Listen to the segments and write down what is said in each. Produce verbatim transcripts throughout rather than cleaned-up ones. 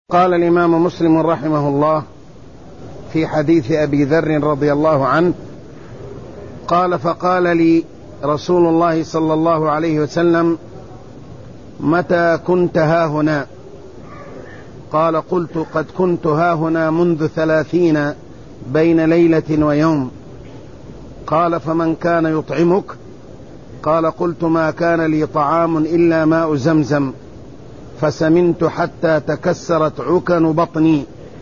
قال الإمام مسلم رحمه الله في حديث أبي ذر رضي الله عنه قال: فقال لي رسول الله صلى الله عليه وسلم: متى كنت هاهنا؟ قال: قلت: قد كنت هاهنا منذ ثلاثين بين ليلة ويوم. قال: فمن كان يطعمك؟ قال: قلت: ما كان لي طعام إلا ماء زمزم، فسمنت حتى تكسرت عكن بطني،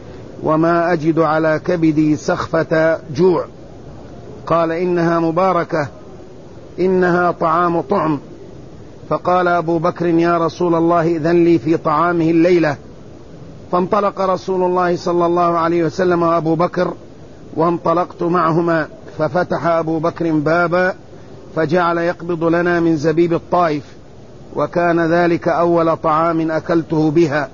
وما أجد على كبدي سخفة جوع. قال: إنها مباركة، إنها طعام طعم. فقال أبو بكر: يا رسول الله، إذن لي في طعامه الليلة. فانطلق رسول الله صلى الله عليه وسلم وأبو بكر، وانطلقت معهما، ففتح أبو بكر بابا فجعل يقبض لنا من زبيب الطائف، وكان ذلك أول طعام أكلته بها.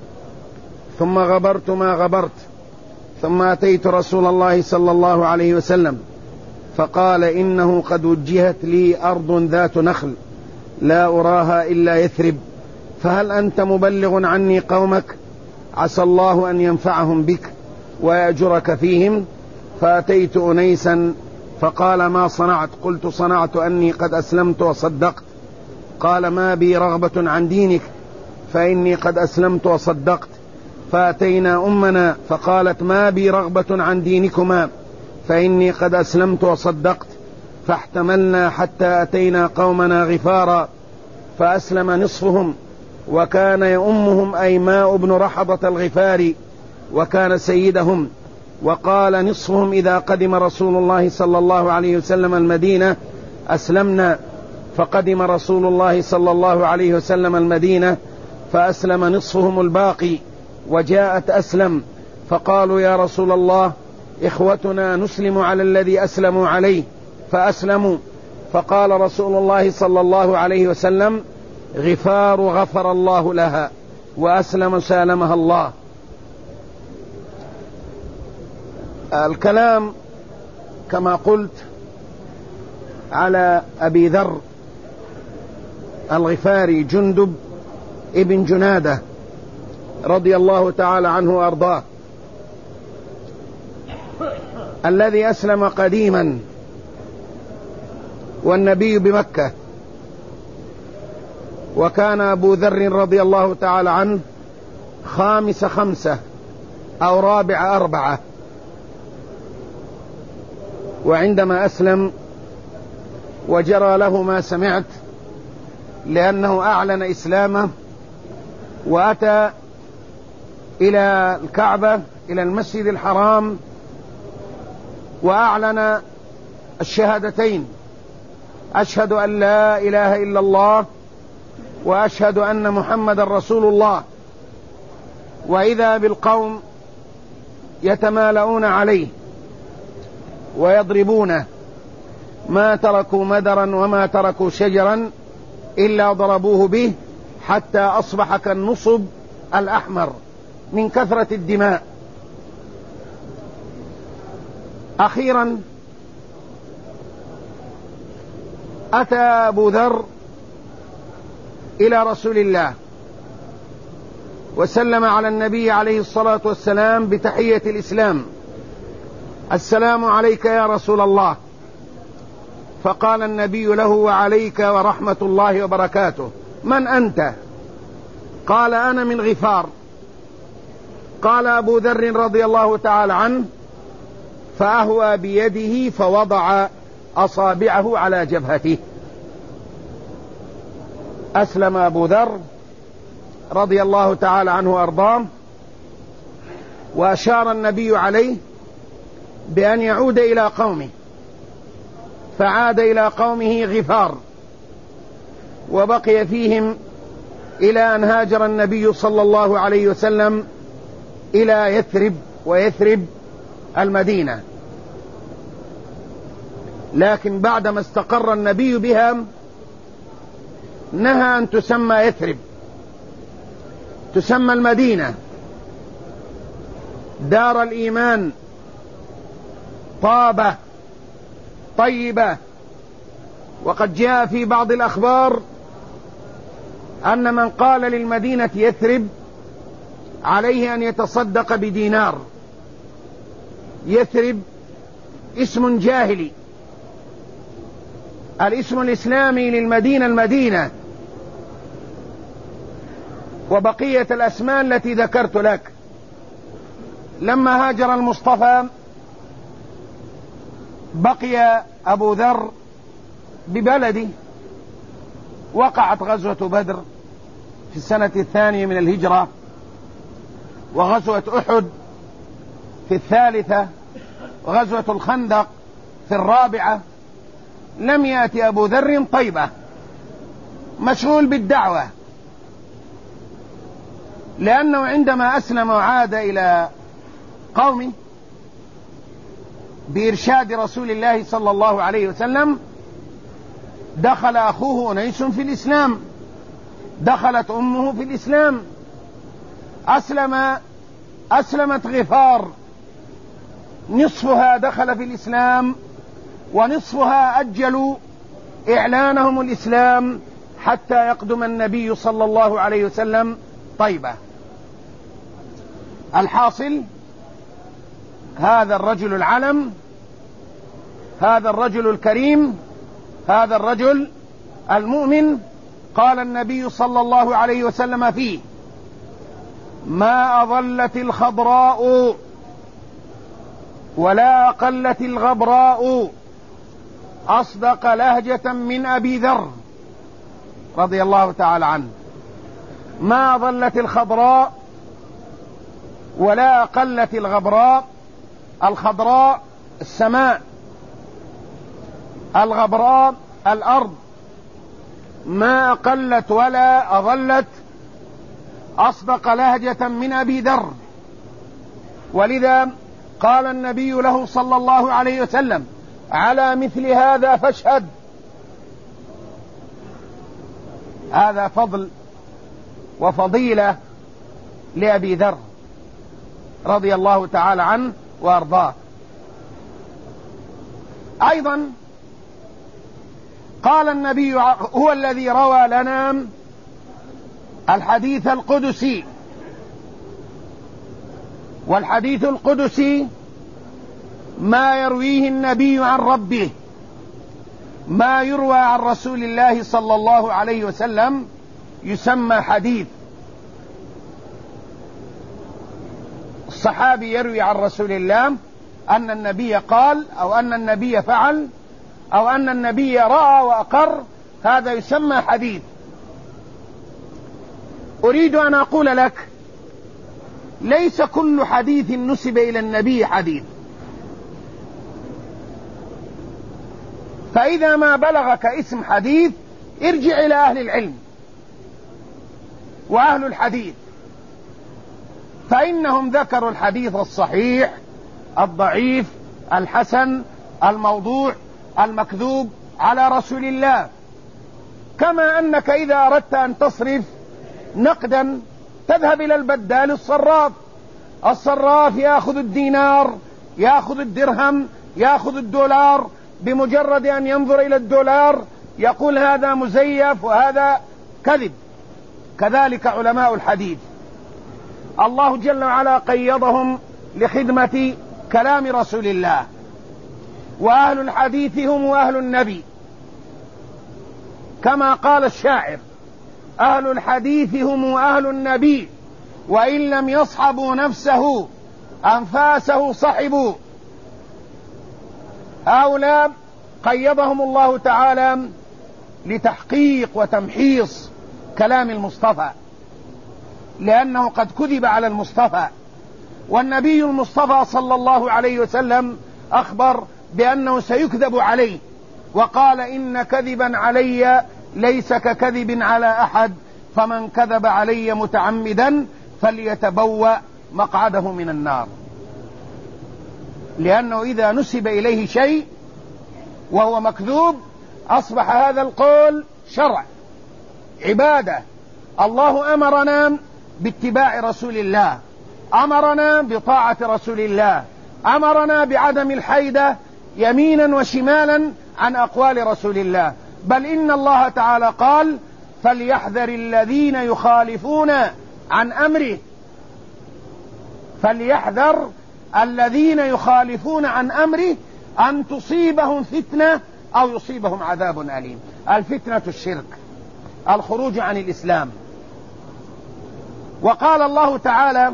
ثم غبرت ما غبرت، ثم أتيت رسول الله صلى الله عليه وسلم فقال: إنه قد وجهت لي أرض ذات نخل لا أراها إلا يثرب، فهل أنت مبلغ عني قومك؟ عسى الله أن ينفعهم بك ويأجرك فيهم. فأتيت أنيسا فقال: ما صنعت؟ قلت: صنعت أني قد أسلمت وصدقت. قال: ما بي رغبة عن دينك، فإني قد أسلمت وصدقت. فأتينا أمنا فقالت: ما بي رغبة عن دينكما، فإني قد أسلمت وصدقت. فاحتملنا حتى أتينا قومنا غفارا، فأسلم نصفهم، وكان يؤمهم أيماء بن رحضة الغفاري، وكان سيدهم. وقال نصفهم: إذا قدم رسول الله صلى الله عليه وسلم المدينة أسلمنا. فقدم رسول الله صلى الله عليه وسلم المدينة فأسلم نصفهم الباقي، وجاءت أسلم فقالوا: يا رسول الله، إخوتنا نسلم على الذي أسلموا عليه، فأسلموا. فقال رسول الله صلى الله عليه وسلم: غفار غفر الله لها، وأسلم سالمها الله. الكلام كما قلت على أبي ذر الغفاري جندب ابن جنادة رضي الله تعالى عنه وأرضاه، الذي أسلم قديما والنبي بمكة. وكان أبو ذر رضي الله تعالى عنه خامس خمسة أو رابع أربعة، وعندما أسلم وجرى له ما سمعت، لأنه أعلن إسلامه وأتى إلى الكعبة، إلى المسجد الحرام، وأعلن الشهادتين: أشهد أن لا إله إلا الله وأشهد أن محمد رسول الله. وإذا بالقوم يتمالؤون عليه ويضربونه، ما تركوا مدرا وما تركوا شجرا إلا ضربوه به، حتى أصبح كالنصب الأحمر من كثرة الدماء. أخيرا أتى أبو ذر إلى رسول الله وسلم على النبي عليه الصلاة والسلام بتحية الإسلام: السلام عليك يا رسول الله. فقال النبي له: وعليك ورحمة الله وبركاته. من أنت؟ قال: أنا من غفار. قال أبو ذر رضي الله تعالى عنه: فأهوى بيده فوضع أصابعه على جبهته. أسلم أبو ذر رضي الله تعالى عنه وأرضاه، وأشار النبي عليه بأن يعود إلى قومه، فعاد إلى قومه غفار، وبقي فيهم إلى أن هاجر النبي صلى الله عليه وسلم إلى يثرب، ويثرب المدينة. لكن بعدما استقر النبي بها نهى أن تسمى يثرب، تسمى المدينة، دار الإيمان، طابة، طيبة. وقد جاء في بعض الأخبار أن من قال للمدينة يثرب عليه أن يتصدق بدينار. يثرب اسم جاهلي، الاسم الإسلامي للمدينة المدينة، وبقية الأسماء التي ذكرت لك. لما هاجر المصطفى بقي أبو ذر ببلده. وقعت غزوة بدر في السنة الثانية من الهجرة، وغزوة أحد في الثالثة، وغزوة الخندق في الرابعة. لم يأتي أبو ذر طيبة، مشغول بالدعوة، لأنه عندما أسلم وعاد إلى قومه بإرشاد رسول الله صلى الله عليه وسلم دخل أخوه أنيس في الإسلام، دخلت أمه في الإسلام، أسلم أسلمت غفار، نصفها دخل في الإسلام ونصفها أجلوا إعلانهم الإسلام حتى يقدم النبي صلى الله عليه وسلم طيبة. الحاصل هذا الرجل العلم، هذا الرجل الكريم، هذا الرجل المؤمن، قال النبي صلى الله عليه وسلم فيه: ما أضلت الخضراء ولا أقلت الغبراء أصدق لهجة من أبي ذر رضي الله تعالى عنه. ما أضلت الخضراء ولا أقلت الغبراء. الخضراء السماء، الغبراء الأرض. ما أقلت ولا أضلت أصدق لهجة من أبي ذر. ولذا قال النبي له صلى الله عليه وسلم: على مثل هذا فاشهد. هذا فضل وفضيلة لأبي ذر رضي الله تعالى عنه وأرضاه. أيضا قال النبي، هو الذي روى لنا الحديث القدسي، والحديث القدسي ما يرويه النبي عن ربه، ما يروى عن رسول الله صلى الله عليه وسلم يسمى حديث. الصحابي يروي عن رسول الله أن النبي قال، أو أن النبي فعل، أو أن النبي رأى وأقر، هذا يسمى حديث. أريد أن أقول لك: ليس كل حديث نسب إلى النبي حديث. فإذا ما بلغك اسم حديث ارجع إلى أهل العلم وأهل الحديث، فإنهم ذكروا الحديث الصحيح، الضعيف، الحسن، الموضوع، المكذوب على رسول الله. كما أنك إذا أردت أن تصرف نقدا تذهب إلى البدال الصراف، الصراف يأخذ الدينار، يأخذ الدرهم، يأخذ الدولار، بمجرد أن ينظر إلى الدولار يقول هذا مزيف وهذا كذب. كذلك علماء الحديث الله جل وعلا قيضهم لخدمة كلام رسول الله، وأهل الحديث هم أهل النبي، كما قال الشاعر: أهل الحديث هم أهل النبي، وإن لم يصحبوا نفسه أنفاسه صحبوا. هؤلاء قيضهم الله تعالى لتحقيق وتمحيص كلام المصطفى، لأنه قد كذب على المصطفى، والنبي المصطفى صلى الله عليه وسلم أخبر بأنه سيكذب عليه، وقال: إن كذبا علي ليس ككذب على أحد، فمن كذب علي متعمدا فليتبوأ مقعده من النار. لأنه إذا نسب إليه شيء وهو مكذوب أصبح هذا القول شرع، عبادة. الله أمرنا باتباع رسول الله، أمرنا بطاعة رسول الله، أمرنا بعدم الحيدة يمينا وشمالا عن أقوال رسول الله. بل إن الله تعالى قال: فليحذر الذين يخالفون عن أمره فليحذر الذين يخالفون عن أمره أن تصيبهم فتنة أو يصيبهم عذاب أليم. الفتنة الشرك، الخروج عن الإسلام. وقال الله تعالى: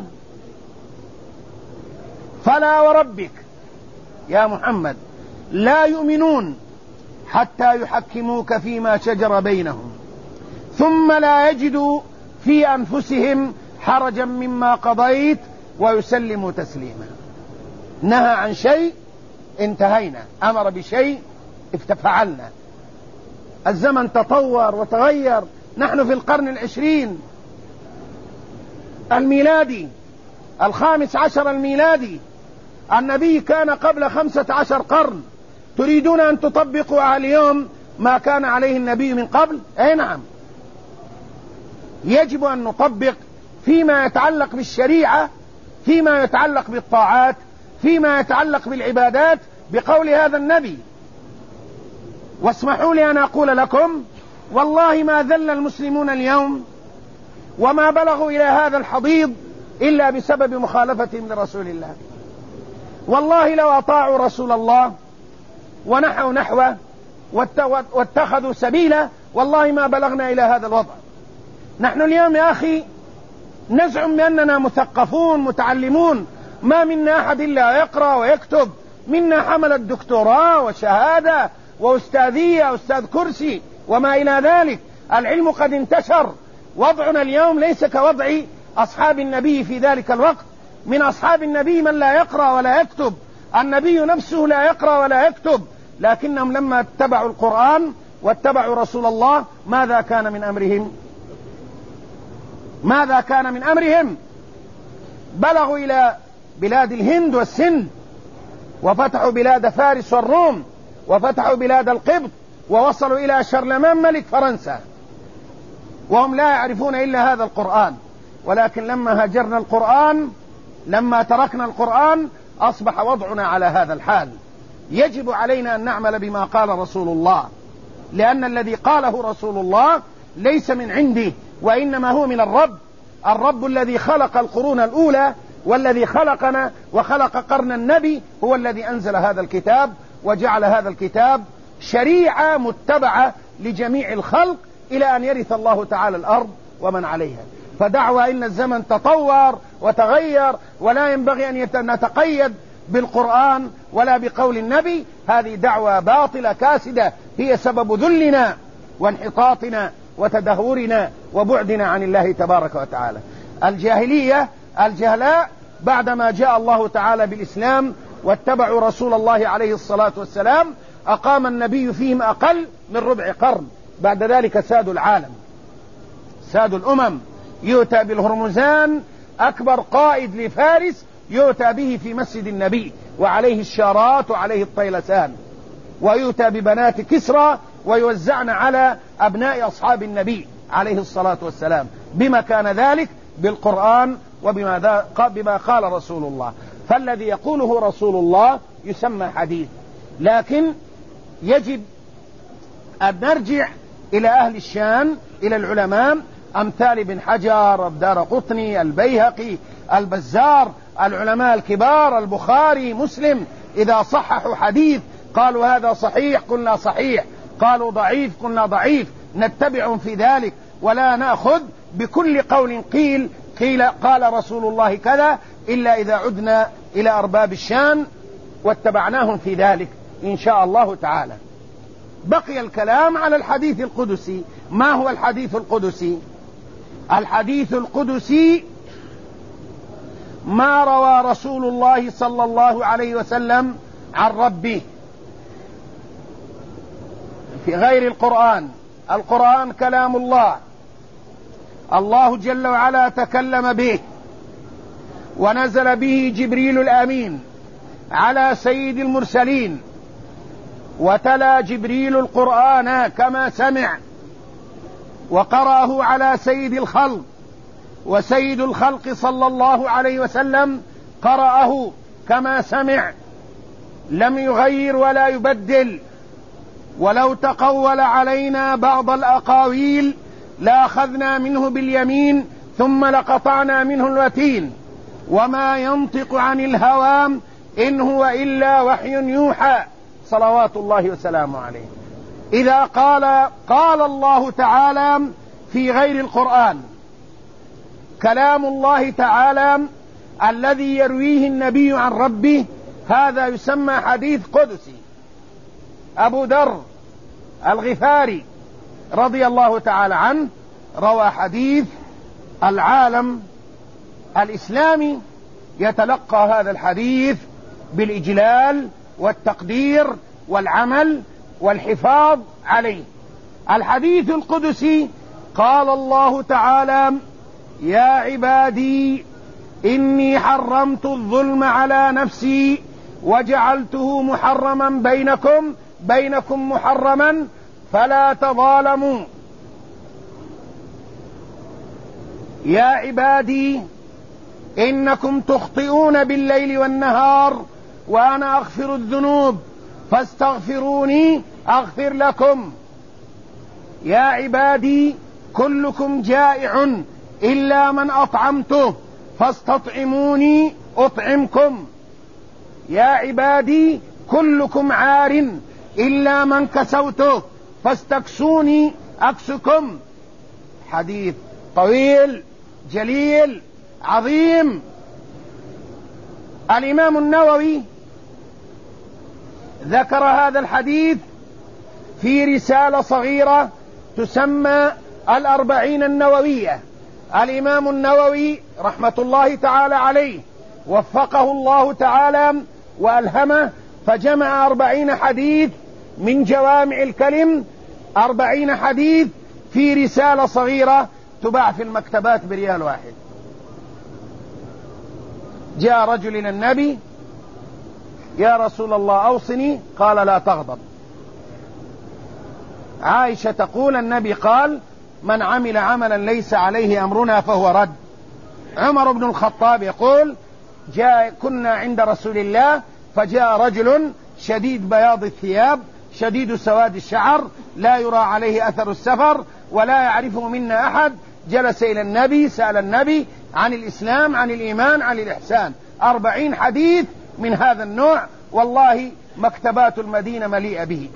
فلا وربك يا محمد لا يؤمنون حتى يحكموك فيما شجر بينهم ثم لا يجدوا في أنفسهم حرجا مما قضيت ويسلموا تسليما. نهى عن شيء انتهينا، أمر بشيء فعلنا. الزمن تطور وتغير، نحن في القرن العشرين الميلادي، الخامس عشر الميلادي. النبي كان قبل خمسة عشر قرن. تريدون أن تطبقوا اليوم ما كان عليه النبي من قبل؟ أي نعم، يجب أن نطبق فيما يتعلق بالشريعة، فيما يتعلق بالطاعات، فيما يتعلق بالعبادات بقول هذا النبي. واسمحوا لي أن أقول لكم والله ما ذل المسلمون اليوم وما بلغوا إلى هذا الحضيض إلا بسبب مخالفتهم لرسول الله. والله لو أطاعوا رسول الله ونحوا نحوه واتخذوا سبيله والله ما بلغنا إلى هذا الوضع. نحن اليوم يا أخي نزعم بأننا مثقفون متعلمون، ما منا أحد إلا يقرأ ويكتب، منا حمل الدكتوراه وشهادة وأستاذية أستاذ كرسي وما إلى ذلك. العلم قد انتشر. وضعنا اليوم ليس كوضع أصحاب النبي في ذلك الوقت. من أصحاب النبي من لا يقرأ ولا يكتب، النبي نفسه لا يقرأ ولا يكتب، لكنهم لما اتبعوا القرآن واتبعوا رسول الله ماذا كان من أمرهم؟ ماذا كان من أمرهم؟ بلغوا إلى بلاد الهند والسند، وفتحوا بلاد فارس والروم، وفتحوا بلاد القبط، ووصلوا إلى شارلمان ملك فرنسا، وهم لا يعرفون إلا هذا القرآن. ولكن لما هاجرنا القرآن، لما تركنا القرآن، أصبح وضعنا على هذا الحال. يجب علينا أن نعمل بما قال رسول الله، لأن الذي قاله رسول الله ليس من عنده، وإنما هو من الرب. الرب الذي خلق القرون الأولى والذي خلقنا وخلق قرن النبي هو الذي أنزل هذا الكتاب وجعل هذا الكتاب شريعة متبعة لجميع الخلق إلى أن يرث الله تعالى الأرض ومن عليها. فدعوى إن الزمن تطور وتغير ولا ينبغي أن نتقيد بالقرآن ولا بقول النبي، هذه دعوة باطلة كاسدة، هي سبب ذلنا وانحطاطنا وتدهورنا وبعدنا عن الله تبارك وتعالى. الجاهلية الجهلاء بعدما جاء الله تعالى بالإسلام واتبعوا رسول الله عليه الصلاة والسلام أقام النبي فيهم أقل من ربع قرن. بعد ذلك سادوا العالم، سادوا الأمم. يؤتى بالهرمزان أكبر قائد لفارس، يؤتى به في مسجد النبي وعليه الشارات وعليه الطيلسان، ويؤتى ببنات كسرى ويوزعن على أبناء أصحاب النبي عليه الصلاة والسلام. بما كان ذلك؟ بالقرآن وبما بما قال رسول الله. فالذي يقوله رسول الله يسمى حديث، لكن يجب أن نرجع إلى أهل الشان، إلى العلماء أمثال ابن حجر، الدارقطني، البيهقي، البزار، العلماء الكبار، البخاري، مسلم. إذا صححوا حديث قالوا هذا صحيح قلنا صحيح، قالوا ضعيف قلنا ضعيف، نتبعهم في ذلك ولا نأخذ بكل قول قيل قيل قال رسول الله كذا، إلا إذا عدنا إلى أرباب الشان واتبعناهم في ذلك إن شاء الله تعالى. بقي الكلام على الحديث القدسي. ما هو الحديث القدسي؟ الحديث القدسي ما روى رسول الله صلى الله عليه وسلم عن ربه في غير القرآن. القرآن كلام الله، الله جل وعلا تكلم به ونزل به جبريل الأمين على سيد المرسلين، وتلا جبريل القرآن كما سمع وقرأه على سيد الخلق، وسيد الخلق صلى الله عليه وسلم قرأه كما سمع، لم يغير ولا يبدل. ولو تقول علينا بعض الأقاويل لأخذنا منه باليمين ثم لقطعنا منه الوتين. وما ينطق عن الهوى إن هو إلا وحي يوحى صلوات الله وسلامه عليه. إذا قال قال الله تعالى في غير القرآن كلام الله تعالى الذي يرويه النبي عن ربه، هذا يسمى حديث قدسي. أبو ذر الغفاري رضي الله تعالى عنه روى حديث العالم الإسلامي يتلقى هذا الحديث بالإجلال والتقدير والعمل والحفاظ عليه. الحديث القدسي قال الله تعالى: يا عبادي إني حرمت الظلم على نفسي وجعلته محرما بينكم بينكم محرما فلا تظالموا. يا عبادي إنكم تخطئون بالليل والنهار وأنا أغفر الذنوب فاستغفروني أغفر لكم. يا عبادي كلكم جائع إلا من أطعمته فاستطعموني أطعمكم. يا عبادي كلكم عار إلا من كسوته فاستكسوني أكسكم. حديث طويل جليل عظيم. الإمام النووي ذكر هذا الحديث في رسالة صغيرة تسمى الأربعين النووية. الإمام النووي رحمة الله تعالى عليه وفقه الله تعالى وألهمه، فجمع أربعين حديث من جوامع الكلم، أربعين حديث في رسالة صغيرة تباع في المكتبات بريال واحد. جاء رجل إلى النبي: يا رسول الله أوصني. قال: لا تغضب. عائشة تقول: النبي قال: من عمل عملا ليس عليه أمرنا فهو رد. عمر بن الخطاب يقول: جاء كنا عند رسول الله فجاء رجل شديد بياض الثياب شديد سواد الشعر لا يرى عليه أثر السفر ولا يعرفه منا أحد، جلس إلى النبي سأل النبي عن الإسلام عن الإيمان عن الإحسان. أربعين حديث من هذا النوع، والله مكتبات المدينة مليئة به،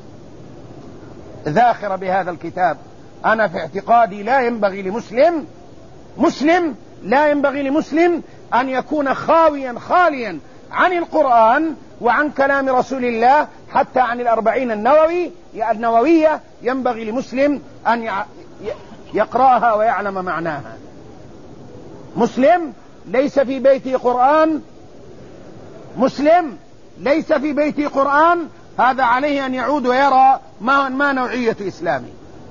ذاخرة بهذا الكتاب. أنا في اعتقادي لا ينبغي لمسلم مسلم لا ينبغي لمسلم أن يكون خاويا خاليا عن القرآن وعن كلام رسول الله، حتى عن الأربعين النووي النووية ينبغي لمسلم أن يقرأها ويعلم معناها. مسلم ليس في بيته قرآن مسلم ليس في بيته قرآن هذا عليه أن يعود ويرى ما, ما نوعية إسلامه.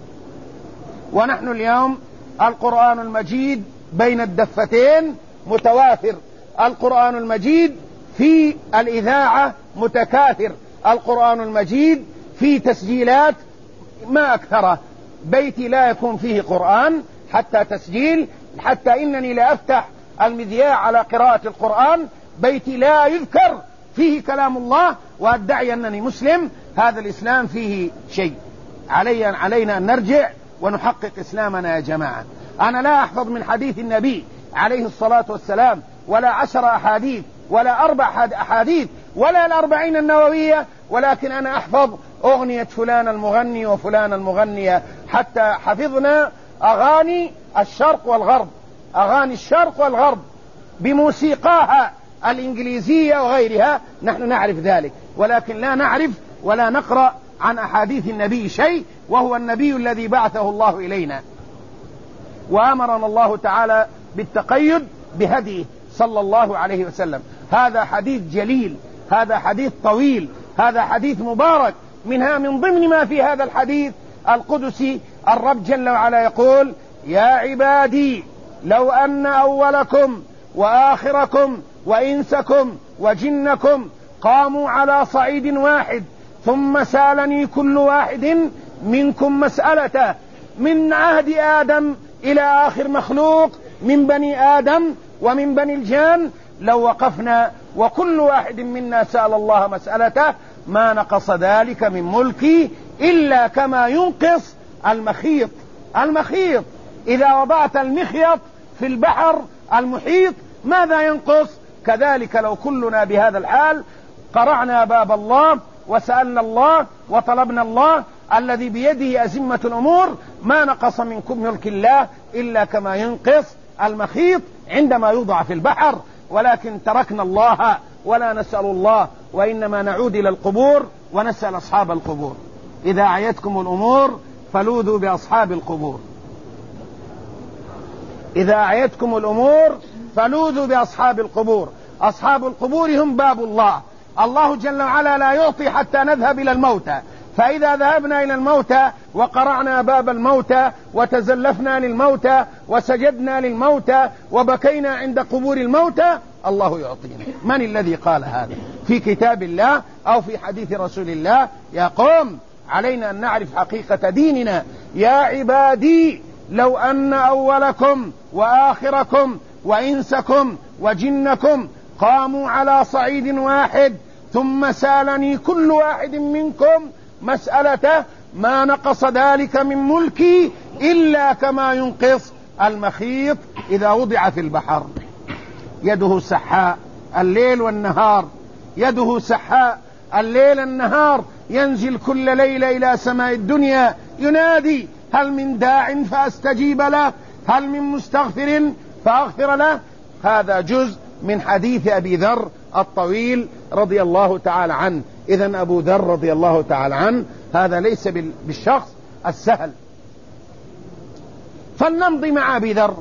ونحن اليوم القرآن المجيد بين الدفتين متوافر، القرآن المجيد في الإذاعة متكاثر، القرآن المجيد في تسجيلات ما أكثره. بيتي لا يكون فيه قرآن حتى تسجيل، حتى إنني لا أفتح المذياع على قراءة القرآن، بيتي لا يذكر فيه كلام الله وأدعي أنني مسلم. هذا الإسلام فيه شيء. علي علينا أن نرجع ونحقق إسلامنا يا جماعة. أنا لا أحفظ من حديث النبي عليه الصلاة والسلام ولا عشر أحاديث ولا أربع أحاديث ولا الأربعين النووية، ولكن أنا أحفظ أغنية فلان المغني وفلان المغنية، حتى حفظنا أغاني الشرق والغرب، أغاني الشرق والغرب بموسيقاها الإنجليزية وغيرها، نحن نعرف ذلك، ولكن لا نعرف ولا نقرأ عن أحاديث النبي شيء، وهو النبي الذي بعثه الله إلينا. وأمرنا الله تعالى بالتقيد بهديه صلى الله عليه وسلم. هذا حديث جليل، هذا حديث طويل، هذا حديث مبارك. منها من ضمن ما في هذا الحديث القدسي الرب جل وعلا يقول: يا عبادي لو أن أولكم وآخركم وإنسكم وجنكم قاموا على صعيد واحد ثم سألني كل واحد منكم مسألته من عهد آدم إلى آخر مخلوق من بني آدم ومن بني الجان، لو وقفنا وكل واحد منا سأل الله مسألته ما نقص ذلك من ملكي إلا كما ينقص المخيط. المخيط إذا وضعت المخيط في البحر المحيط ماذا ينقص؟ كذلك لو كلنا بهذا الحال قرعنا باب الله وسألنا الله وطلبنا الله الذي بيده أزمة الأمور، ما نقص من ملك الله إلا كما ينقص المخيط عندما يوضع في البحر. ولكن تركنا الله ولا نسأل الله، وإنما نعود إلى القبور ونسأل أصحاب القبور. إذا أعيتكم الأمور فلوذوا بأصحاب القبور. إذا أعيتكم الأمور فلوذوا بأصحاب القبور. أصحاب القبور هم باب الله. الله جل وعلا لا يعطي حتى نذهب إلى الموتى، فإذا ذهبنا إلى الموتى وقرعنا باب الموتى وتزلفنا للموتى وسجدنا للموتى وبكينا عند قبور الموتى، الله يعطينا. من الذي قال هذا؟ في كتاب الله أو في حديث رسول الله؟ يا قوم، علينا أن نعرف حقيقة ديننا. يا عبادي لو أن أولكم وآخركم وإنسكم وجنكم قاموا على صعيد واحد ثم سألني كل واحد منكم مسألته ما نقص ذلك من ملكي إلا كما ينقص المخيط إذا وضع في البحر. يده سحاء الليل والنهار، يده سحاء الليل النهار، ينزل كل ليلة إلى سماء الدنيا ينادي هل من داع فأستجيب له، هل من مستغفر فأغفر له. هذا جزء من حديث أبي ذر الطويل رضي الله تعالى عنه. إذن أبو ذر رضي الله تعالى عنه هذا ليس بالشخص السهل. فلنمضي مع أبي ذر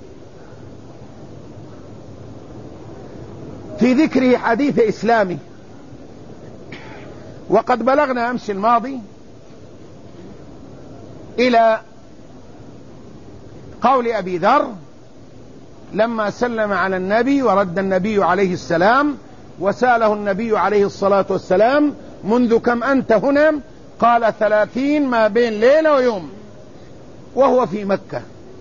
في ذكره حديث إسلامي. وقد بلغنا أمس الماضي إلى قول أبي ذر لما سلم على النبي ورد النبي عليه السلام وسأله النبي عليه الصلاة والسلام منذ كم أنت هنا؟ قال ثلاثين، ما بين ليلة ويوم، وهو في مكة.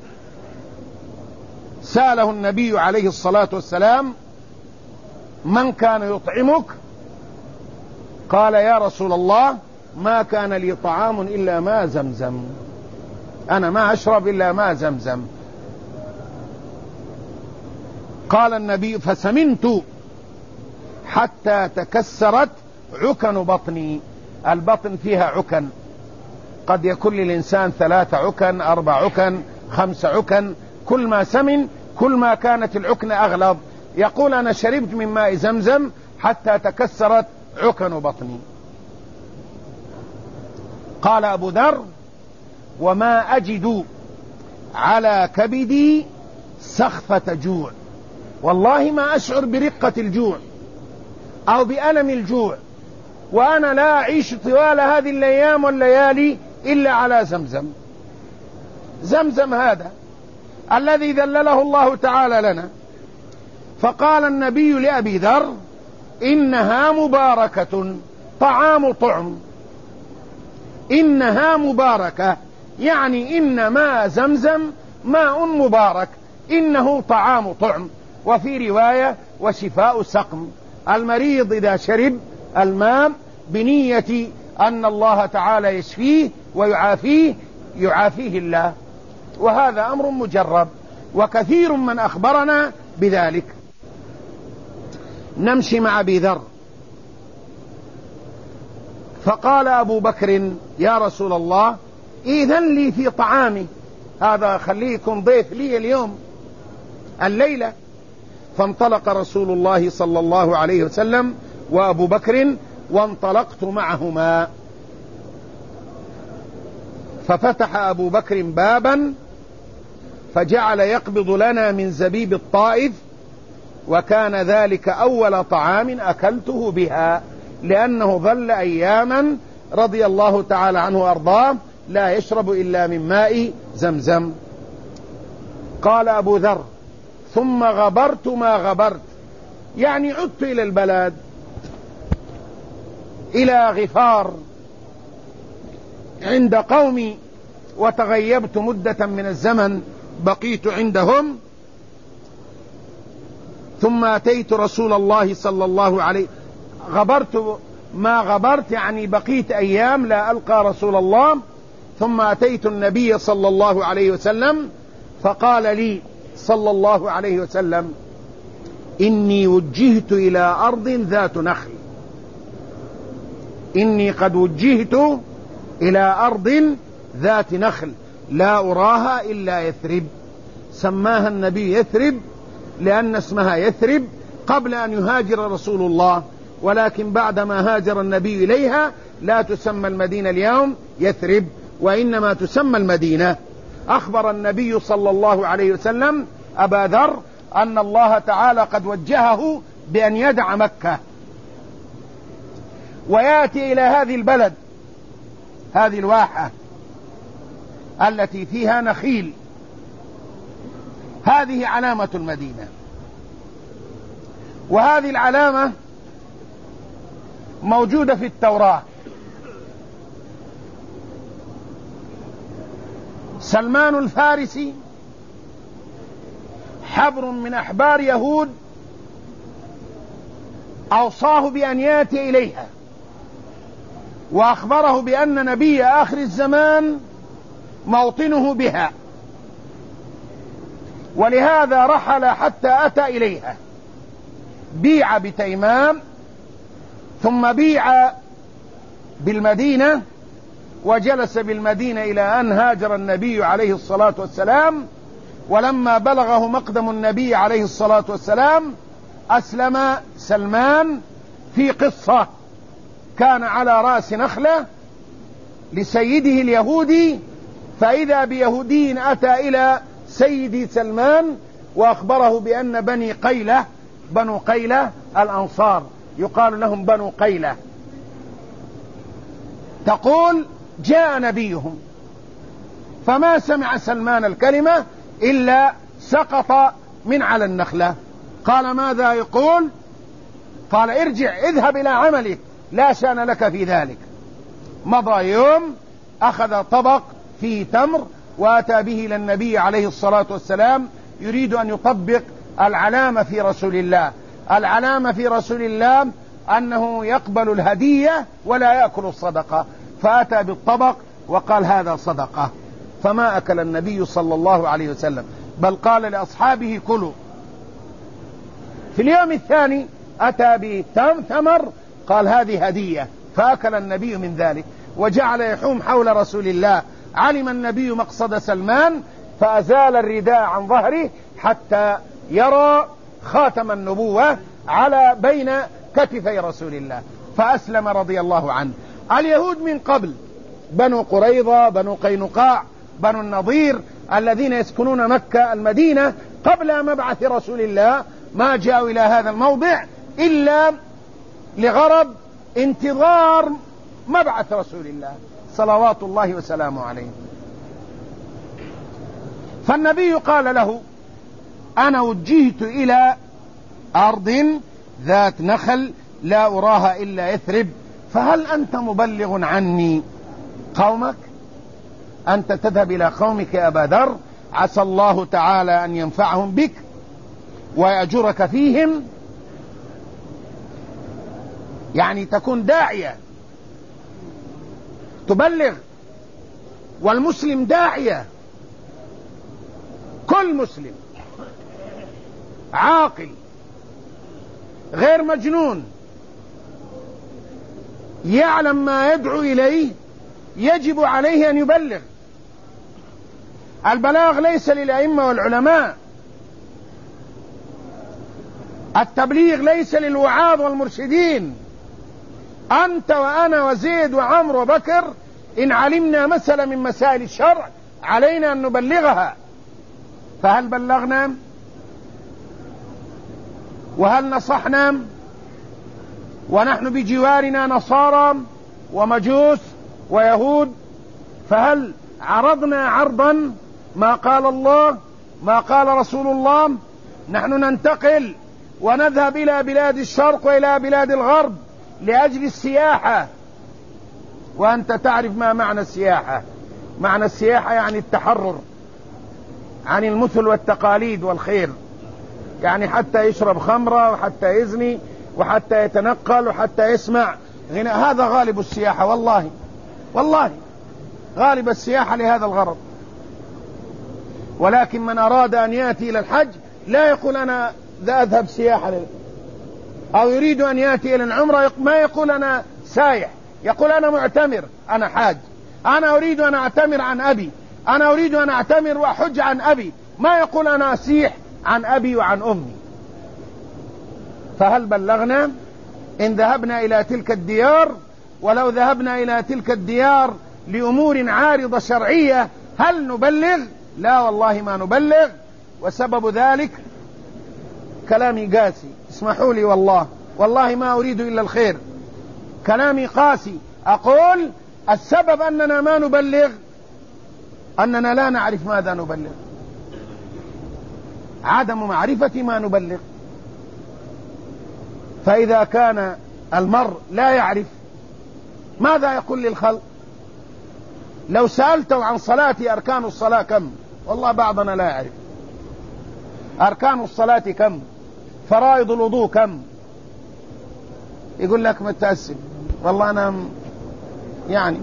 سأله النبي عليه الصلاة والسلام من كان يطعمك؟ قال يا رسول الله ما كان لي طعام إلا ماء زمزم، أنا ما أشرب إلا ماء زمزم. قال النبي فسمنت حتى تكسرت عكن بطني. البطن فيها عكن، قد يكون للإنسان ثلاث عكن، أربع عكن، خمس عكن، كل ما سمن كل ما كانت العكن أغلظ. يقول أنا شربت من ماء زمزم حتى تكسرت عكن بطني. قال أبو ذر وما أجد على كبدي سخفة جوع، والله ما أشعر برقة الجوع أو بألم الجوع، وأنا لا أعيش طوال هذه الأيام والليالي إلا على زمزم. زمزم هذا الذي ذلله الله تعالى لنا. فقال النبي لأبي ذر إنها مباركة، طعام طعم، إنها مباركة، يعني إن ماء زمزم ماء مبارك، إنه طعام طعم. وفي رواية وشفاء سقم. المريض إذا شرب الماء بنية أن الله تعالى يشفيه ويعافيه يعافيه الله، وهذا أمر مجرب، وكثير من أخبرنا بذلك. نمشي مع أبي ذر. فقال أبو بكر يا رسول الله إذن لي في طعامي، هذا خليكم ضيف لي اليوم الليلة. فانطلق رسول الله صلى الله عليه وسلم وأبو بكر وانطلقت معهما. ففتح أبو بكر بابا فجعل يقبض لنا من زبيب الطائف، وكان ذلك أول طعام أكلته بها، لأنه ظل أياما رضي الله تعالى عنه وأرضاه لا يشرب إلا من ماء زمزم. قال أبو ذر ثم غبرت ما غبرت، يعني عدت إلى البلد إلى غفار عند قومي، وتغيبت مدة من الزمن بقيت عندهم، ثم أتيت رسول الله صلى الله عليه غبرت ما غبرت يعني بقيت أيام لا ألقى رسول الله. ثم أتيت النبي صلى الله عليه وسلم فقال لي صلى الله عليه وسلم إني وجهت إلى أرض ذات نخل، إني قد وجهت إلى أرض ذات نخل لا أراها إلا يثرب. سماها النبي يثرب لأن اسمها يثرب قبل أن يهاجر رسول الله، ولكن بعدما هاجر النبي إليها لا تسمى المدينة اليوم يثرب، وإنما تسمى المدينة. أخبر النبي صلى الله عليه وسلم أبا ذر أن الله تعالى قد وجهه بأن يدع مكة ويأتي إلى هذه البلد، هذه الواحة التي فيها نخيل، هذه علامة المدينة. وهذه العلامة موجودة في التوراة. سلمان الفارسي حبر من أحبار يهود أوصاه بأن يأتي إليها، وأخبره بأن نبي آخر الزمان موطنه بها، ولهذا رحل حتى أتى إليها. بيع بتيمام ثم بيع بالمدينة، وجلس بالمدينة إلى أن هاجر النبي عليه الصلاة والسلام. ولما بلغه مقدم النبي عليه الصلاة والسلام أسلم سلمان في قصة، كان على رأس نخلة لسيده اليهودي، فإذا بيهودي أتى إلى سيدي سلمان وأخبره بأن بني قيلة، بنو قيلة الأنصار يقال لهم بنو قيلة، تقول جاء نبيهم، فما سمع سلمان الكلمة إلا سقط من على النخلة. قال ماذا يقول؟ قال ارجع اذهب إلى عملك لا شأن لك في ذلك. مضى يوم أخذ طبق فيه تمر وأتى به إلى النبي عليه الصلاة والسلام يريد أن يطبق العلامة في رسول الله. العلامة في رسول الله أنه يقبل الهدية ولا يأكل الصدقة، فأتى بالطبق وقال هذا صدقة، فما أكل النبي صلى الله عليه وسلم، بل قال لأصحابه كلوا. في اليوم الثاني أتى بثمر قال هذه هدية، فأكل النبي من ذلك وجعل يحوم حول رسول الله. علم النبي مقصد سلمان فأزال الرداء عن ظهره حتى يرى خاتم النبوة على بين كتفي رسول الله، فأسلم رضي الله عنه. اليهود من قبل بنو قريظة، بنو قينقاع، بنو النضير الذين يسكنون مكة المدينة قبل مبعث رسول الله ما جاءوا إلى هذا الموضع إلا لغرض انتظار مبعث رسول الله صلوات الله وسلامه عليه. فالنبي قال له أنا وجهت إلى أرض ذات نخل لا أراها إلا يثرب، فهل أنت مبلغ عني قومك؟ أنت تذهب إلى قومك يا أبا ذر، عسى الله تعالى أن ينفعهم بك ويأجرك فيهم، يعني تكون داعية تبلغ، والمسلم داعية. كل مسلم عاقل غير مجنون يعلم ما يدعو إليه يجب عليه أن يبلغ. البلاغ ليس للأئمة والعلماء، التبليغ ليس للوعاظ والمرشدين. أنت وأنا وزيد وعمر وبكر إن علمنا مسألة من مسائل الشرع علينا أن نبلغها، فهل بلغنا؟ وهل نصحنا؟ ونحن بجوارنا نصارى ومجوس ويهود، فهل عرضنا عرضا ما قال الله ما قال رسول الله؟ نحن ننتقل ونذهب إلى بلاد الشرق وإلى بلاد الغرب لأجل السياحة، وأنت تعرف ما معنى السياحة. معنى السياحة يعني التحرر عن المثل والتقاليد والخير، يعني حتى يشرب خمرة وحتى يزني وحتى يتنقل وحتى يسمع غناء. هذا غالب السياحة، والله والله غالب السياحة لهذا الغرض. ولكن من أراد أن يأتي إلى الحج لا يقول أنا أذهب سياحة، أو يريد أن يأتي إلى العمرة ما يقول أنا سايح، يقول أنا معتمر، أنا حاج، أنا أريد أن أعتمر عن أبي، أنا أريد أن أعتمر وأحج عن أبي، ما يقول أنا أسيح عن أبي وعن أمي. فهل بلغنا إن ذهبنا إلى تلك الديار؟ ولو ذهبنا إلى تلك الديار لأمور عارضة شرعية هل نبلغ؟ لا والله ما نبلغ. وسبب ذلك كلامي قاسي، اسمحوا لي والله والله ما أريد إلا الخير، كلامي قاسي. أقول السبب أننا ما نبلغ أننا لا نعرف ماذا نبلغ، عدم معرفة ما نبلغ. فإذا كان المرء لا يعرف ماذا يقول للخلق؟ لو سألته عن صلاتي أركان الصلاة كم، والله بعضنا لا يعرف أركان الصلاة كم، فرائض الوضوء كم، يقول لك متأسف والله أنا يعني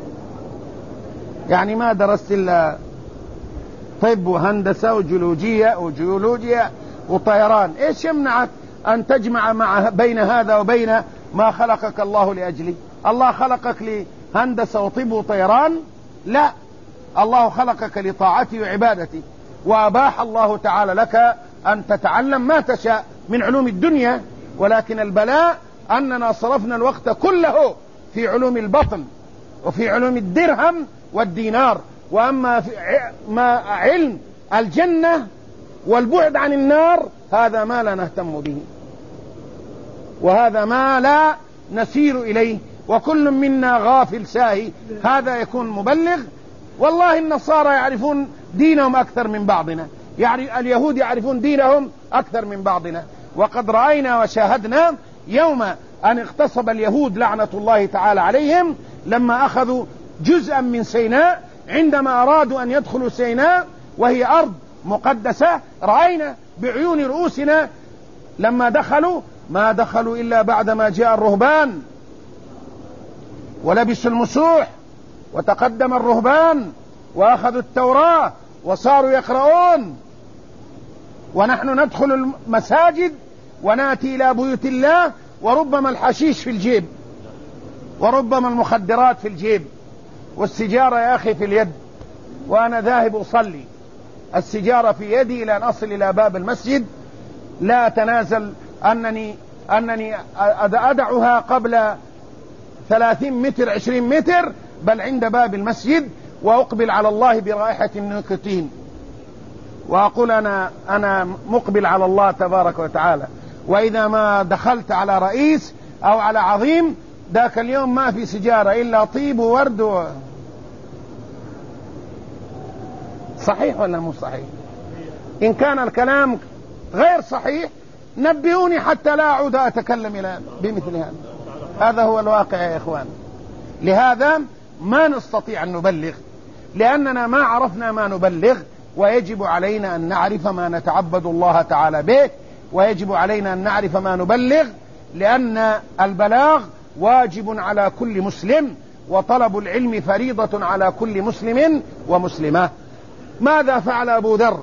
يعني ما درست إلا طب وهندسة وجيولوجيا وجيولوجيا وطيران. إيش يمنعك أن تجمع مع بين هذا وبين ما خلقك الله لأجله؟ الله خلقك لهندسة وطب وطيران؟ لا، الله خلقك لطاعته وعبادته، وأباح الله تعالى لك أن تتعلم ما تشاء من علوم الدنيا، ولكن البلاء أننا صرفنا الوقت كله في علوم البطن وفي علوم الدرهم والدينار، وأما في ما علم الجنة والبعد عن النار هذا ما لا نهتم به، وهذا ما لا نسير إليه، وكل منا غافل ساهي. هذا يكون مبلغ؟ والله النصارى يعرفون دينهم أكثر من بعضنا، يعني اليهود يعرفون دينهم أكثر من بعضنا. وقد رأينا وشاهدنا يوم أن اغتصب اليهود لعنة الله تعالى عليهم لما أخذوا جزءا من سيناء، عندما أرادوا أن يدخلوا سيناء وهي أرض مقدسة، رأينا بعيون رؤوسنا لما دخلوا ما دخلوا إلا بعدما جاء الرهبان ولبسوا المسوح وتقدم الرهبان وأخذوا التوراة وصاروا يقرؤون، ونحن ندخل المساجد ونأتي إلى بيوت الله وربما الحشيش في الجيب، وربما المخدرات في الجيب، والسجارة يا أخي في اليد، وأنا ذاهب أصلي السجارة في يدي إلى أن أصل إلى باب المسجد، لا أتنازل أنني أنني أدعها قبل ثلاثين متر عشرين متر، بل عند باب المسجد، وأقبل على الله برائحة النيكوتين، وأقول أنا أنا مقبل على الله تبارك وتعالى. وإذا ما دخلت على رئيس أو على عظيم ذاك اليوم ما في سجارة إلا طيب وورد و... صحيح ولا مو صحيح؟ إن كان الكلام غير صحيح نبئوني حتى لا أعود أتكلم إلى بمثل هذا. هذا هو الواقع يا إخوان. لهذا ما نستطيع أن نبلغ، لأننا ما عرفنا ما نبلغ، ويجب علينا أن نعرف ما نتعبد الله تعالى به، ويجب علينا أن نعرف ما نبلغ، لأن البلاغ واجب على كل مسلم، وطلب العلم فريضة على كل مسلم ومسلمة. ماذا فعل أبو ذر؟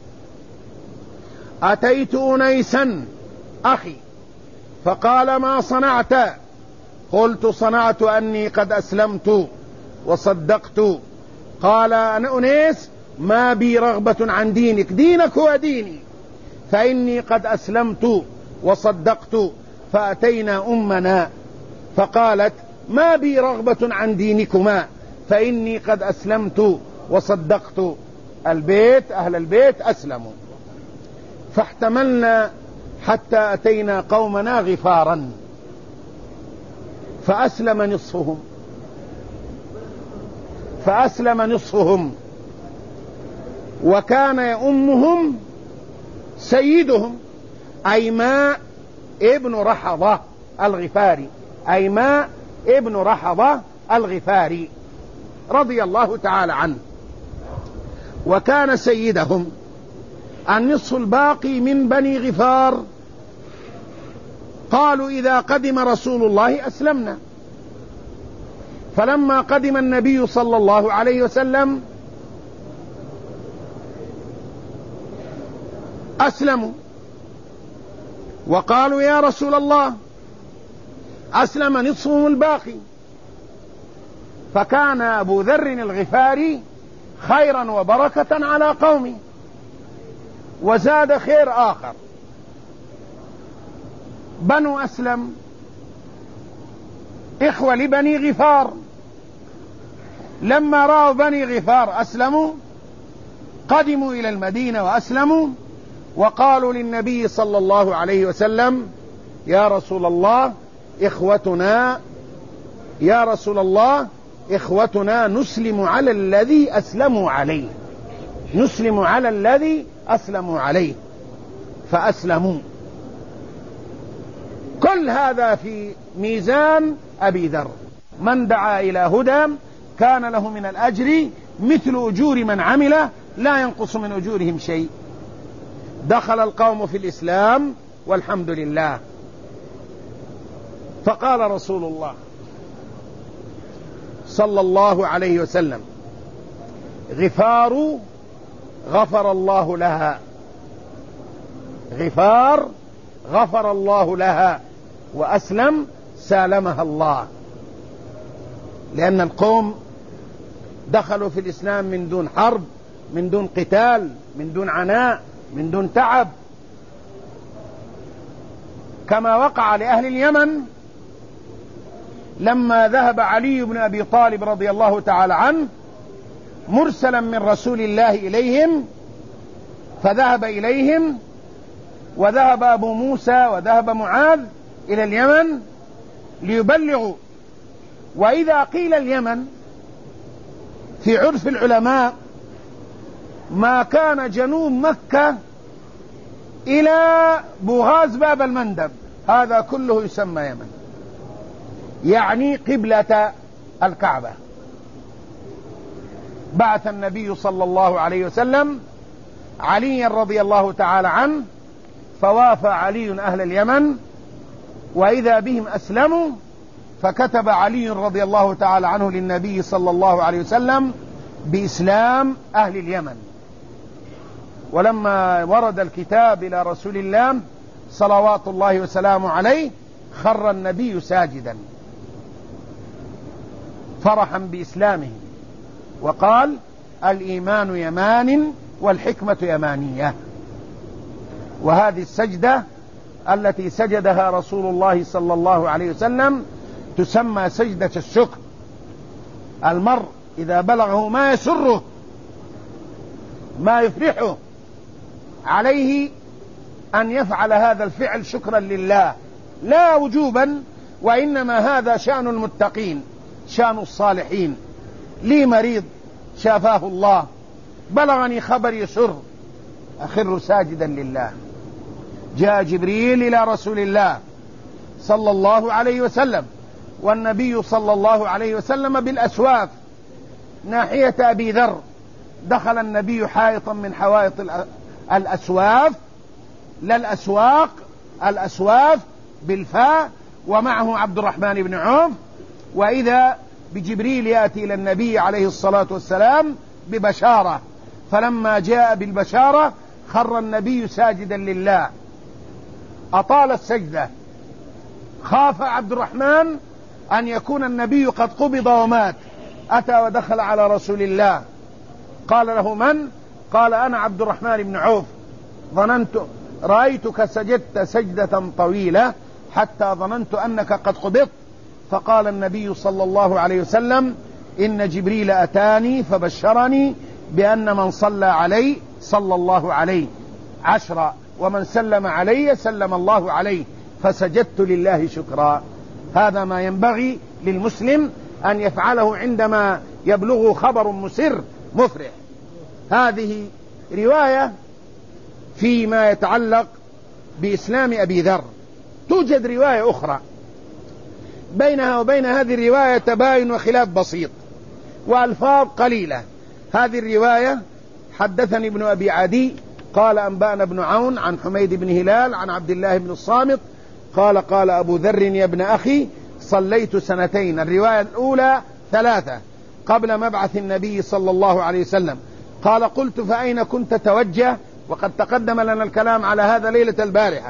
أتيت أنيسا أخي فقال ما صنعت؟ قلت صنعت أني قد أسلمت وصدقت. قال أنا أنيس ما بي رغبة عن دينك، دينك هو ديني، فإني قد أسلمت وصدقت. فأتينا أمنا فقالت ما بي رغبة عن دينكما، فإني قد أسلمت وصدقت. البيت أهل البيت أسلموا، فاحتملنا حتى أتينا قومنا غفارا فأسلم نصفهم فأسلم نصفهم وكان يؤمهم سيدهم أيماء ابن رحضة الغفاري، أيماء ابن رحضة الغفاري رضي الله تعالى عنه، وكان سيدهم النصف الباقي من بني غفار. قالوا إذا قدم رسول الله أسلمنا، فلما قدم النبي صلى الله عليه وسلم أسلموا، وقالوا يا رسول الله أسلم نصفهم الباقي. فكان أبو ذر الغفاري خيرا وبركة على قومه. وزاد خير آخر، بنو أسلم إخوة لبني غفار، لما رأوا بني غفار أسلموا قدموا إلى المدينة وأسلموا، وقالوا للنبي صلى الله عليه وسلم يا رسول الله إخوتنا يا رسول الله إخوتنا نسلم على الذي أسلموا عليه نسلم على الذي أسلموا عليه فأسلموا. كل هذا في ميزان أبي ذر. من دعا إلى هدى كان له من الأجر مثل أجور من عمل لا ينقص من أجورهم شيء. دخل القوم في الإسلام والحمد لله. فقال رسول الله صلى الله عليه وسلم غفار غفر الله لها غفار غفر الله لها وأسلم سالمها الله. لأن القوم دخلوا في الإسلام من دون حرب، من دون قتال، من دون عناء، من دون تعب، كما وقع لأهل اليمن لما ذهب علي بن أبي طالب رضي الله تعالى عنه مرسلا من رسول الله إليهم، فذهب إليهم، وذهب أبو موسى وذهب معاذ إلى اليمن ليبلغوا. وإذا قيل اليمن في عرف العلماء ما كان جنوب مكة إلى بوغاز باب المندب، هذا كله يسمى يمن، يعني قبلة الكعبة. بعث النبي صلى الله عليه وسلم عليا رضي الله تعالى عنه، فوافى علي أهل اليمن وإذا بهم أسلموا، فكتب علي رضي الله تعالى عنه للنبي صلى الله عليه وسلم بإسلام أهل اليمن. ولما ورد الكتاب إلى رسول الله صلوات الله وسلامه عليه خر النبي ساجدا فرحا بإسلامه، وقال الإيمان يمان والحكمة يمانية. وهذه السجدة التي سجدها رسول الله صلى الله عليه وسلم تسمى سجدة الشكر. المرء إذا بلغه ما يسره ما يفرحه عليه أن يفعل هذا الفعل شكرا لله، لا وجوبا، وإنما هذا شأن المتقين، شأن الصالحين. لي مريض شافاه الله، بلغني خبر يسر، أخر ساجدا لله. جاء جبريل إلى رسول الله صلى الله عليه وسلم والنبي صلى الله عليه وسلم بالأسواف ناحية أبي ذر. دخل النبي حائطا من حوائط الأسواف، لا الأسواق، الأسواف بالفاء، ومعه عبد الرحمن بن عوف. وإذا بجبريل يأتي إلى النبي عليه الصلاة والسلام ببشارة، فلما جاء بالبشارة خر النبي ساجدا لله، أطال السجدة. خاف عبد الرحمن أن يكون النبي قد قبض ومات، أتى ودخل على رسول الله، قال له من؟ قال أنا عبد الرحمن بن عوف، ظننت رأيتك سجدت سجدة طويلة حتى ظننت أنك قد قبضت. فقال النبي صلى الله عليه وسلم إن جبريل أتاني فبشرني بأن من صلى علي صلى الله عليه عشرا، ومن سلم علي سلم الله عليه، فسجدت لله شكرا. هذا ما ينبغي للمسلم أن يفعله عندما يبلغ خبر مسر مفرح. هذه رواية فيما يتعلق بإسلام أبي ذر. توجد رواية أخرى بينها وبين هذه الرواية تباين وخلاف بسيط وألفاظ قليلة. هذه الرواية حدثني ابن أبي عدي قال أنبأنا ابن عون عن حميد بن هلال عن عبد الله بن الصامت قال قال أبو ذر يا ابن أخي صليت سنتين، الرواية الأولى ثلاثة، قبل مبعث النبي صلى الله عليه وسلم. قال قلت فأين كنت توجه؟ وقد تقدم لنا الكلام على هذا ليلة البارحة.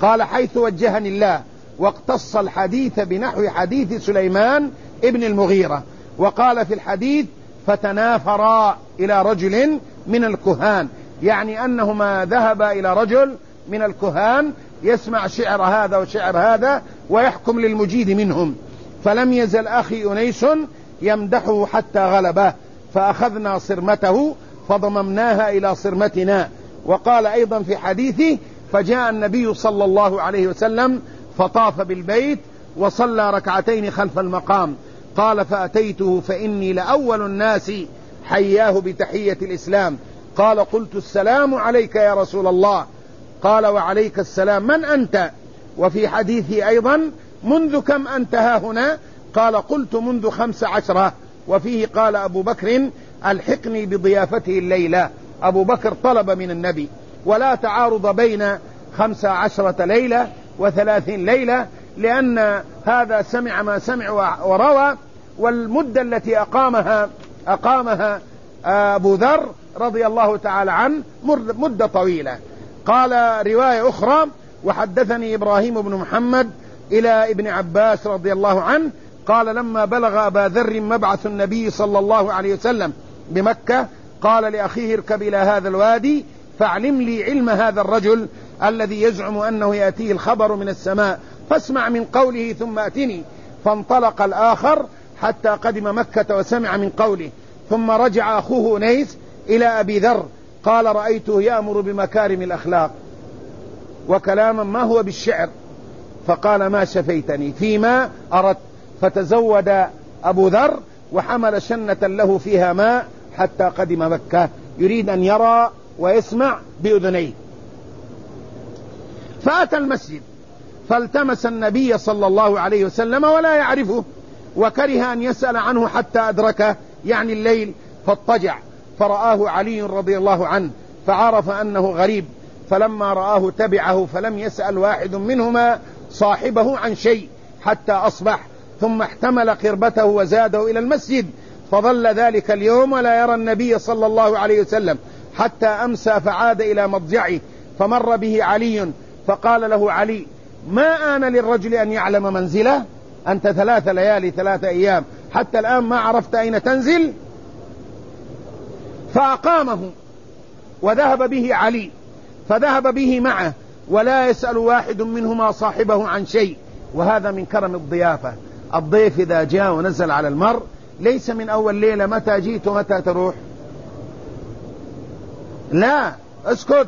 قال حيث وجهني الله، واقتص الحديث بنحو حديث سليمان ابن المغيرة. وقال في الحديث فتنافرا إلى رجل من الكهان، يعني أنهما ذهبا إلى رجل من الكهان يسمع شعر هذا وشعر هذا ويحكم للمجيد منهم، فلم يزل أخي أنيس يمدحه حتى غلبه، فأخذنا صرمته فضممناها إلى صرمتنا. وقال أيضا في حديثه فجاء النبي صلى الله عليه وسلم فطاف بالبيت وصلى ركعتين خلف المقام، قال فأتيته فإني لأول الناس حياه بتحية الإسلام، قال قلت السلام عليك يا رسول الله، قال وعليك السلام، من أنت؟ وفي حديثه أيضا منذ كم أنت ها هنا؟ قال قلت منذ خمس عشرة. وفيه قال أبو بكر الحقني بضيافته الليلة، أبو بكر طلب من النبي، ولا تعارض بين خمس عشرة ليلة وثلاثين ليلة، لأن هذا سمع ما سمع وروى، والمدة التي أقامها أقامها أبو ذر رضي الله تعالى عنه مدة طويلة. قال رواية أخرى وحدثني إبراهيم بن محمد إلى ابن عباس رضي الله عنه قال لما بلغ أبا ذر مبعث النبي صلى الله عليه وسلم بمكة قال لأخيه اركب إلى هذا الوادي فاعلم لي علم هذا الرجل الذي يزعم أنه يأتيه الخبر من السماء، فاسمع من قوله ثم أتني. فانطلق الآخر حتى قدم مكة وسمع من قوله، ثم رجع أخوه أنيس إلى أبي ذر قال رأيته يأمر بمكارم الأخلاق وكلاما ما هو بالشعر، فقال ما شفيتني فيما أردت، فتزود أبو ذر وحمل شنة له فيها ماء حتى قدم مكة يريد أن يرى ويسمع بأذنيه. فأتى المسجد فالتمس النبي صلى الله عليه وسلم ولا يعرفه، وكره أن يسأل عنه حتى أدركه يعني الليل، فاضطجع فرآه علي رضي الله عنه فعرف أنه غريب، فلما رآه تبعه فلم يسأل واحد منهما صاحبه عن شيء حتى أصبح، ثم احتمل قربته وزاده إلى المسجد، فظل ذلك اليوم ولا يرى النبي صلى الله عليه وسلم حتى أمسى فعاد إلى مضجعه، فمر به علي فقال له علي ما آن للرجل أن يعلم منزله؟ أنت ثلاث ليالي ثلاث أيام حتى الآن ما عرفت أين تنزل؟ فأقامه وذهب به علي، فذهب به معه ولا يسأل واحد منهما صاحبه عن شيء. وهذا من كرم الضيافة، الضيف إذا جاء ونزل على المرء ليس من أول ليلة متى جيت ومتى تروح، لا اسكت،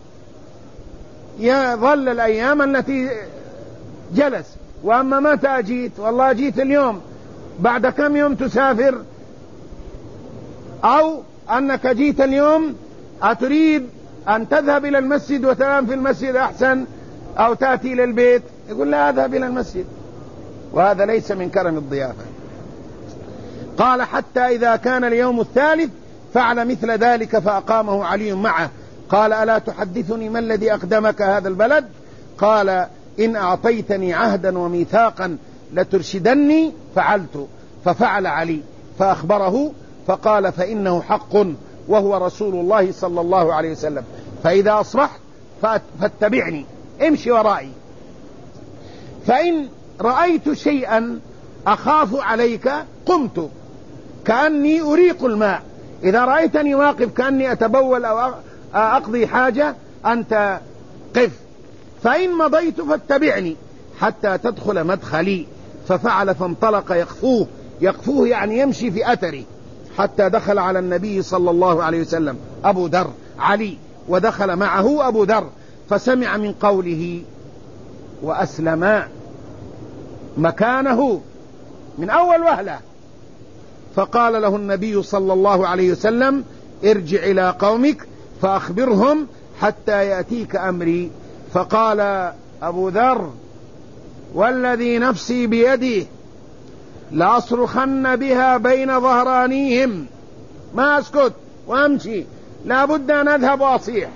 يظل الأيام التي جلس، وأما متى جيت والله جيت اليوم، بعد كم يوم تسافر، أو أنك جيت اليوم أتريد أن تذهب إلى المسجد وتنام في المسجد أحسن، أو تأتي إلى البيت، يقول لا أذهب إلى المسجد، وهذا ليس من كرم الضيافة. قال حتى إذا كان اليوم الثالث فعل مثل ذلك فأقامه علي معه، قال ألا تحدثني ما الذي أقدمك هذا البلد؟ قال إن أعطيتني عهدا وميثاقا لترشدني فعلت، ففعل علي فأخبره فقال فإنه حق وهو رسول الله صلى الله عليه وسلم، فإذا أصبحت فاتبعني امشي ورائي، فإن رأيت شيئا أخاف عليك قمت كأني أريق الماء، إذا رأيتني واقف كأني أتبول أو أقضي حاجة أنت قف، فإن مضيت فاتبعني حتى تدخل مدخلي. ففعل فانطلق يخفوه، يخفوه يعني يمشي في أثره، حتى دخل على النبي صلى الله عليه وسلم أبو ذر علي، ودخل معه أبو ذر فسمع من قوله وأسلم مكانه من أول وهلة، فقال له النبي صلى الله عليه وسلم ارجع إلى قومك فأخبرهم حتى يأتيك أمري. فقال أبو ذر والذي نفسي بيده لأصرخن بها بين ظهرانيهم، ما أسكت وأمشي، لا بد أن أذهب وأصيح.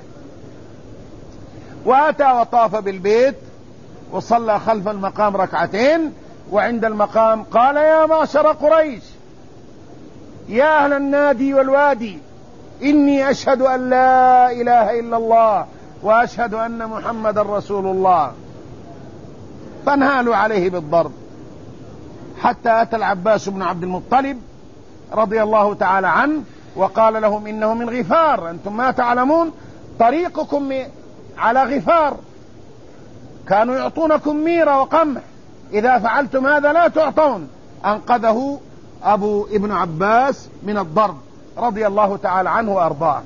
وأتى وطاف بالبيت وصلى خلف المقام ركعتين، وعند المقام قال يا معشر قريش يا أهل النادي والوادي إني أشهد أن لا إله إلا الله وأشهد أن محمد رسول الله. فانهالوا عليه بالضرب، حتى أتى العباس بن عبد المطلب رضي الله تعالى عنه وقال لهم إنه من غفار، أنتم ما تعلمون طريقكم على غفار، كانوا يعطونكم ميرة وقمح، إذا فعلتم هذا لا تعطون. أنقذه أبو ابن عباس من الضرب رضي الله تعالى عنه وأرضاه.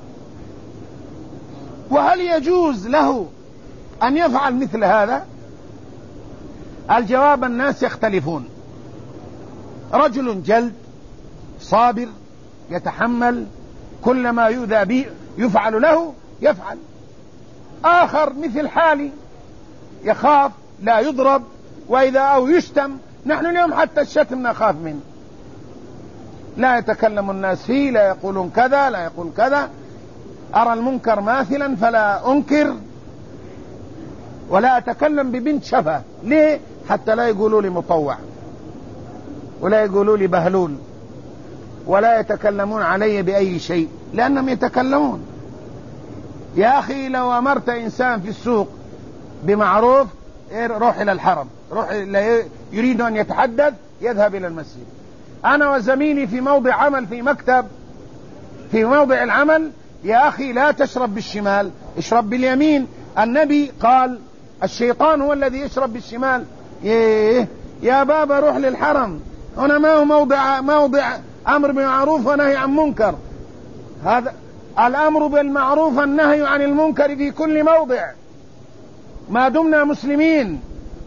وهل يجوز له أن يفعل مثل هذا؟ الجواب الناس يختلفون، رجل جلد صابر يتحمل كل ما يؤذى به يفعل له يفعل، آخر مثل حالي يخاف لا يضرب، وإذا أو يشتم، نحن اليوم حتى الشتم نخاف منه، لا يتكلم الناس فيه، لا يقولون كذا لا يقول كذا، أرى المنكر ماثلا فلا أنكر ولا أتكلم ببنت شفة، ليه؟ حتى لا يقولوا لي مطوع ولا يقولوا لي بهلول ولا يتكلمون علي بأي شيء، لأنهم يتكلمون. يا أخي لو أمرت إنسان في السوق بمعروف، روح إلى الحرم، روح يريد أن يتحدث يذهب إلى المسجد. أنا وزميلي في موضع عمل في مكتب، في موضع العمل، يا أخي لا تشرب بالشمال، اشرب باليمين. النبي قال الشيطان هو الذي يشرب بالشمال. إيه يا بابا روح للحرم، هنا ما هو موضع موضع أمر بالمعروف ونهي عن منكر، هذا الأمر بالمعروف والنهي عن المنكر في كل موضع ما دمنا مسلمين.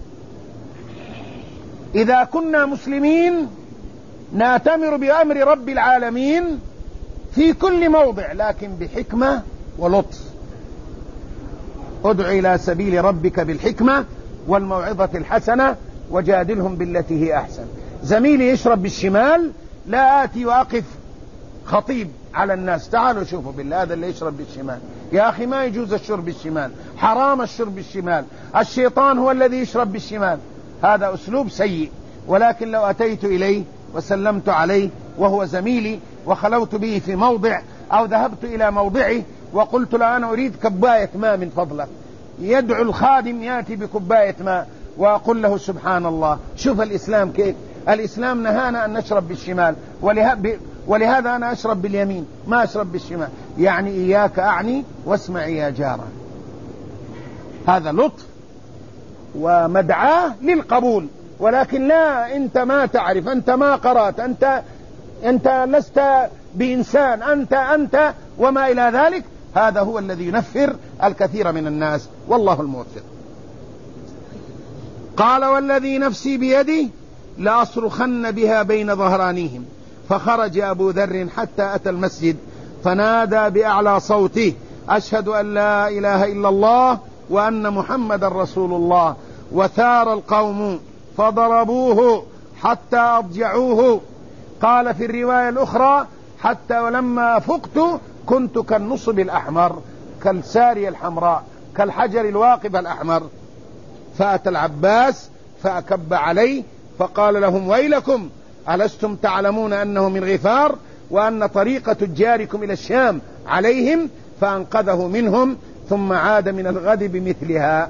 إذا كنا مسلمين نأتمر بأمر رب العالمين في كل موضع، لكن بحكمة ولطف. ادع إلى سبيل ربك بالحكمة والموعظة الحسنة وجادلهم بالتي هي أحسن. زميلي يشرب بالشمال، لا آتي وأقف خطيب على الناس تعالوا شوفوا بالله هذا اللي يشرب بالشمال، يا أخي ما يجوز الشرب بالشمال، حرام الشرب بالشمال، الشيطان هو الذي يشرب بالشمال، هذا أسلوب سيء. ولكن لو أتيت إليه وسلمت عليه وهو زميلي وخلوت به في موضع أو ذهبت إلى موضعه وقلت له أنا أريد كباية ماء من فضلك، يدعو الخادم يأتي بكباية ماء، وأقول له سبحان الله، شوف الإسلام كيف، الإسلام نهانا أن نشرب بالشمال، ولهذا أنا أشرب باليمين ما أشرب بالشمال، يعني إياك أعني واسمعي يا جارة. هذا لطف ومدعاة للقبول، ولكن لا أنت ما تعرف، أنت ما قرأت، أنت أنت لست بإنسان، أنت أنت وما إلى ذلك، هذا هو الذي ينفر الكثير من الناس، والله الموفق. قال والذي نفسي بيده لأصرخن بها بين ظهرانيهم. فخرج أبو ذر حتى أتى المسجد فنادى بأعلى صوته أشهد أن لا إله إلا الله وأن محمد رسول الله. وثار القوم فضربوه حتى أضجعوه. قال في الرواية الأخرى حتى ولما فقت كنت كالنصب الأحمر، كالسارية الحمراء، كالحجر الواقف الأحمر. فأتى العباس فأكب عليه فقال لهم ويلكم ألستم تعلمون أنه من غفار وأن طريق تجاركم إلى الشام عليهم؟ فأنقذه منهم ثم عاد من الغد بمثلها.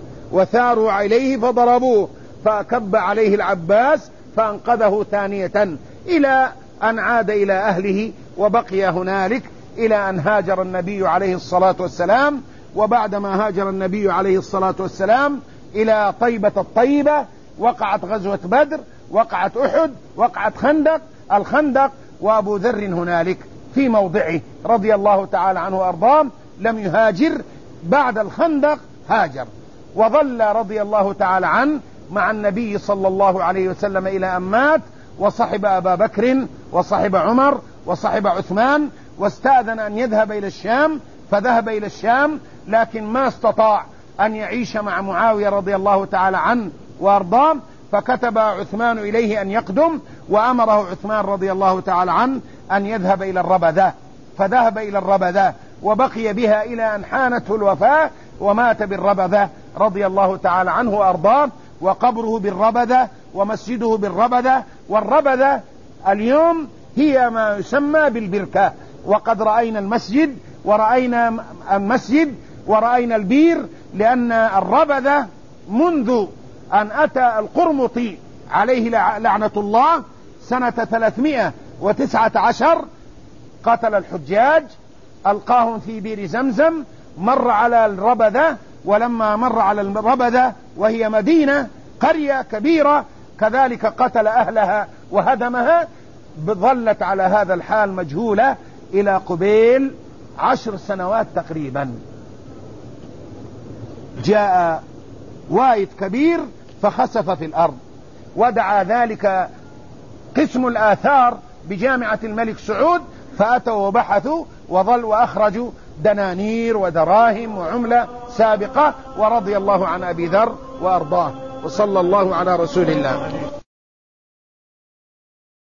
وثاروا عليه فضربوه فأكب عليه العباس فأنقذه ثانية إلى أن عاد إلى أهله وبقي هنالك إلى أن هاجر النبي عليه الصلاة والسلام. وبعدما هاجر النبي عليه الصلاة والسلام إلى طيبة الطيبة وقعت غزوة بدر، وقعت أحد، وقعت خندق الخندق، وأبو ذر هنالك في موضعه رضي الله تعالى عنه وأرضاه، لم يهاجر بعد الخندق، هاجر وظل رضي الله تعالى عنه مع النبي صلى الله عليه وسلم إلى أن مات، وصحب أبا بكر وصحب عمر وصحب عثمان، واستأذن أن يذهب إلى الشام فذهب إلى الشام، لكن ما استطاع أن يعيش مع معاوية رضي الله تعالى عنه وأرضاه، فكتب عثمان إليه أن يقدم، وأمره عثمان رضي الله تعالى عنه أن يذهب إلى الربذة، فذهب إلى الربذة وبقي بها إلى أن حانته الوفاة ومات بالربذة رضي الله تعالى عنه وأرضاه، وقبره بالربذة ومسجده بالربذة. والربذة اليوم هي ما يسمى بالبركة، وقد رأينا المسجد ورأينا المسجد ورأينا البير، لأن الربذة منذ أن أتى القرمطي عليه لعنة الله سنة ثلاثمائة وتسعة عشر، قتل الحجاج، ألقاهم في بئر زمزم، مر على الربذة، ولما مر على الربذة وهي مدينة قرية كبيرة كذلك قتل أهلها وهدمها، ظلت على هذا الحال مجهولة إلى قبيل عشر سنوات تقريبا. جاء وايد كبير فخسف في الأرض، ودعا ذلك قسم الآثار بجامعة الملك سعود، فأتوا وبحثوا وظل وأخرجوا دنانير ودراهم وعملة سابقة، ورضي الله عن أبي ذر وأرضاه، وصلى الله على رسول الله.